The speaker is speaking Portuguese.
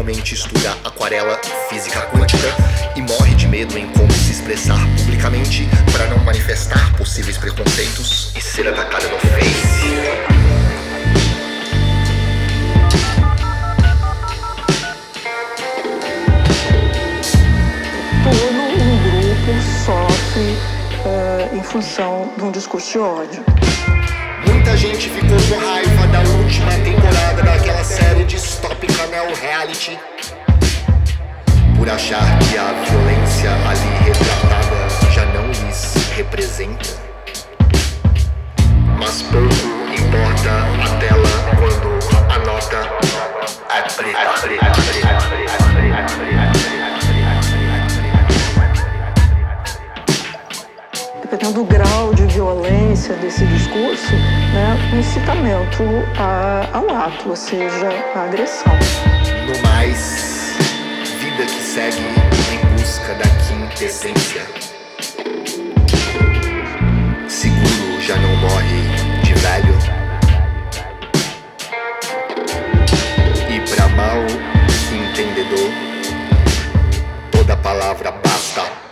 Atualmente estuda aquarela, física quântica e morre de medo em como se expressar publicamente para não manifestar possíveis preconceitos e ser atacada no Face. Sofre em função de um discurso de ódio. Muita gente ficou com raiva da última temporada daquela série distópica neo-reality por achar que a violência ali retratada já não lhes representa. Mas pouco importa a tela quando a nota é preta. Dependendo do grau de violência desse discurso, o incitamento ao ato, ou seja, a agressão. No mais, vida que segue em busca da quintessência. Seguro já não morre de velho. E pra mal entendedor, toda palavra basta.